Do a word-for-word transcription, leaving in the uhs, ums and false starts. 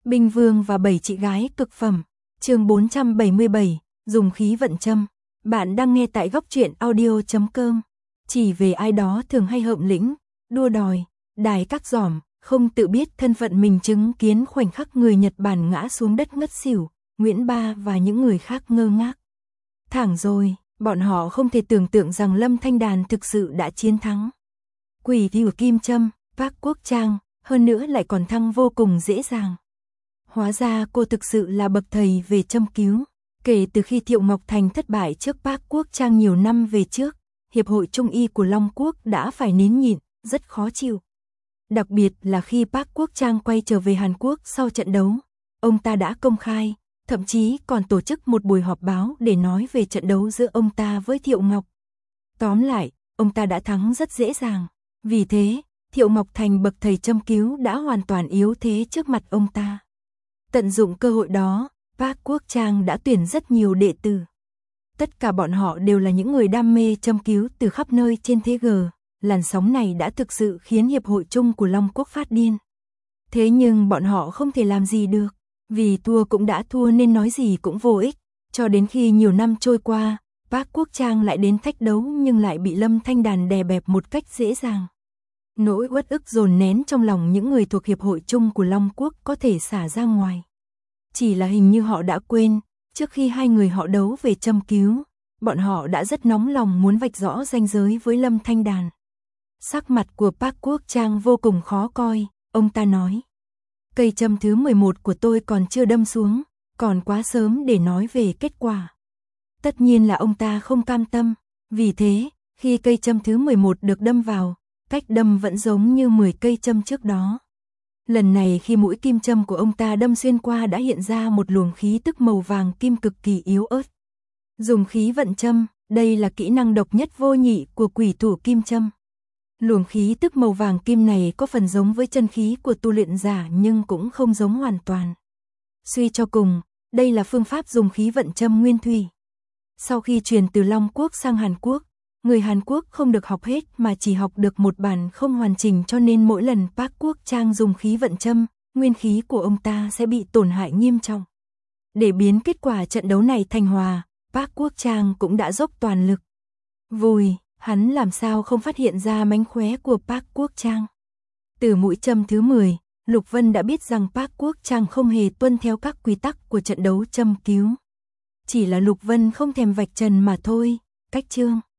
Binh Vương và bảy chị gái cực phẩm. Chương bốn trăm bảy mươi bảy, dùng khí vận châm. Bạn đang nghe tại góc truyện audio chấm com. Chỉ về ai đó thường hay hợm lĩnh, đua đòi, đài các giỏm, không tự biết thân phận mình, chứng kiến khoảnh khắc người Nhật Bản ngã xuống đất ngất xỉu, Nguyễn Ba và những người khác ngơ ngác. Thẳng rồi, bọn họ không thể tưởng tượng rằng Lâm Thanh Đàn thực sự đã chiến thắng. Quỷ thì của kim châm, Park Quốc Trang, hơn nữa lại còn thăng vô cùng dễ dàng. Hóa ra cô thực sự là bậc thầy về châm cứu. Kể từ khi Thiệu Ngọc Thành thất bại trước Park Quốc Trang nhiều năm về trước, Hiệp hội Trung y của Long Quốc đã phải nín nhịn, rất khó chịu. Đặc biệt là khi Park Quốc Trang quay trở về Hàn Quốc sau trận đấu, ông ta đã công khai, thậm chí còn tổ chức một buổi họp báo để nói về trận đấu giữa ông ta với Thiệu Ngọc. Tóm lại, ông ta đã thắng rất dễ dàng. Vì thế, Thiệu Ngọc Thành bậc thầy châm cứu đã hoàn toàn yếu thế trước mặt ông ta. Tận dụng cơ hội đó, Park Quốc Trang đã tuyển rất nhiều đệ tử. Tất cả bọn họ đều là những người đam mê châm cứu từ khắp nơi trên thế giới. Làn sóng này đã thực sự khiến Hiệp hội Chung của Long Quốc phát điên. Thế nhưng bọn họ không thể làm gì được, vì thua cũng đã thua nên nói gì cũng vô ích. Cho đến khi nhiều năm trôi qua, Park Quốc Trang lại đến thách đấu nhưng lại bị Lâm Thanh Đàn đè bẹp một cách dễ dàng. Nỗi uất ức dồn nén trong lòng những người thuộc Hiệp hội Chung của Long Quốc có thể xả ra ngoài. Chỉ là hình như họ đã quên, trước khi hai người họ đấu về châm cứu, bọn họ đã rất nóng lòng muốn vạch rõ ranh giới với Lâm Thanh Đàn. Sắc mặt của Park Quốc Trang vô cùng khó coi, ông ta nói. Cây châm thứ mười một của tôi còn chưa đâm xuống, còn quá sớm để nói về kết quả. Tất nhiên là ông ta không cam tâm, vì thế, khi cây châm thứ mười một được đâm vào, cách đâm vẫn giống như mười cây châm trước đó. Lần này khi mũi kim châm của ông ta đâm xuyên qua đã hiện ra một luồng khí tức màu vàng kim cực kỳ yếu ớt. Dùng khí vận châm, đây là kỹ năng độc nhất vô nhị của quỷ thủ kim châm. Luồng khí tức màu vàng kim này có phần giống với chân khí của tu luyện giả nhưng cũng không giống hoàn toàn. Suy cho cùng, đây là phương pháp dùng khí vận châm nguyên thủy. Sau khi truyền từ Long Quốc sang Hàn Quốc, người Hàn Quốc không được học hết mà chỉ học được một bản không hoàn chỉnh, cho nên mỗi lần Park Quốc Trang dùng khí vận châm, nguyên khí của ông ta sẽ bị tổn hại nghiêm trọng. Để biến kết quả trận đấu này thành hòa, Park Quốc Trang cũng đã dốc toàn lực. Vùi, hắn làm sao không phát hiện ra mánh khóe của Park Quốc Trang. Từ mũi châm thứ mười, Lục Vân đã biết rằng Park Quốc Trang không hề tuân theo các quy tắc của trận đấu châm cứu. Chỉ là Lục Vân không thèm vạch trần mà thôi. Cách chương